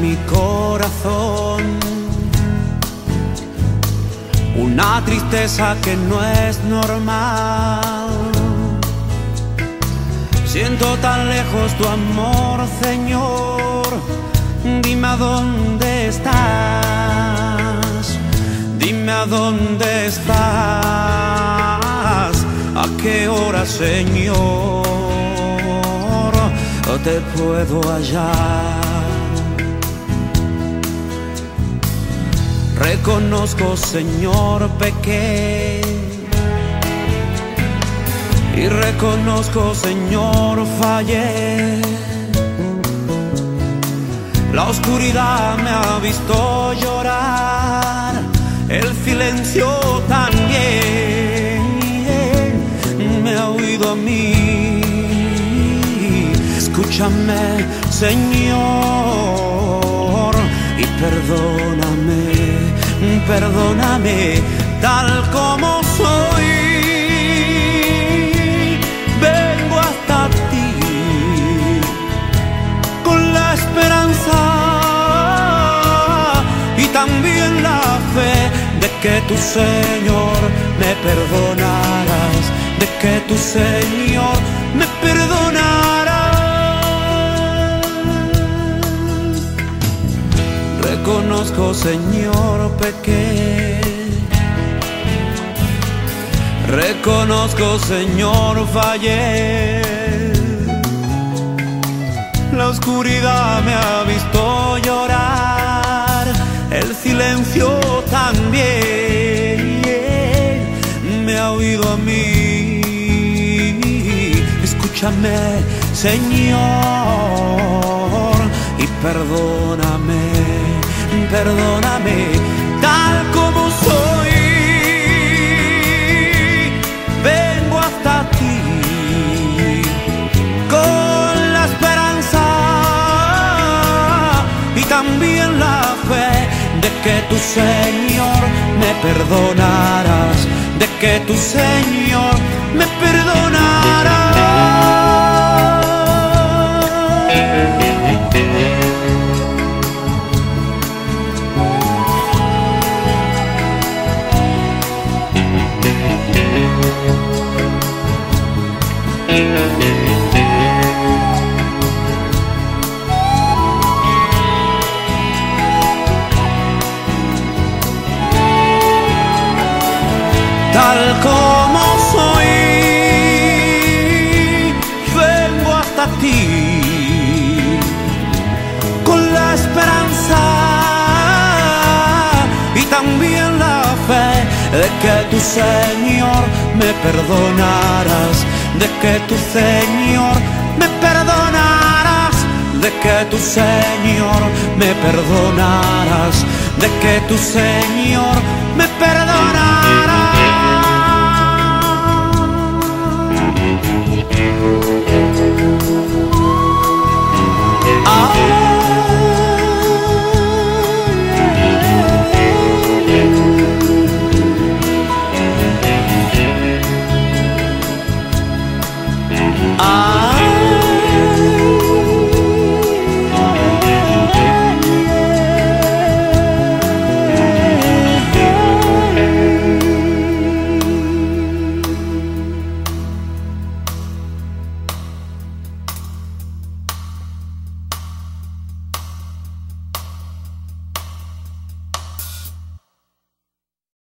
mi corazón una tristeza que no es normal. Siento tan lejos tu amor, Señor. Dime a dónde estás. Dime a dónde estás. ¿A qué hora, Señor, te puedo hallar? Reconozco, Señor, pequé. Y reconozco, Señor, fallé. La oscuridad me ha visto llorar, el silencio también me ha oído a mí. Escúchame, Señor, y perdóname, perdóname tal como soy. Vengo hasta ti con la esperanza y también la fe de que tu Señor me perdonarás, de que tu Señor me perdonarás. Reconozco, Señor, pequé. Reconozco, Señor, fallé. La oscuridad me ha visto llorar, el silencio también me ha oído a mí. Escúchame, Señor, y perdóname, perdóname tal como soy. Vengo hasta ti con la esperanza y también la fe de que tu Señor me perdonarás, de que tu Señor me perdonarás. Tal como soy, vengo hasta ti con la esperanza y también la fe de que tu Señor me perdonarás, de que tu Señor me perdonarás, de que tu Señor me perdonarás, de que tu Señor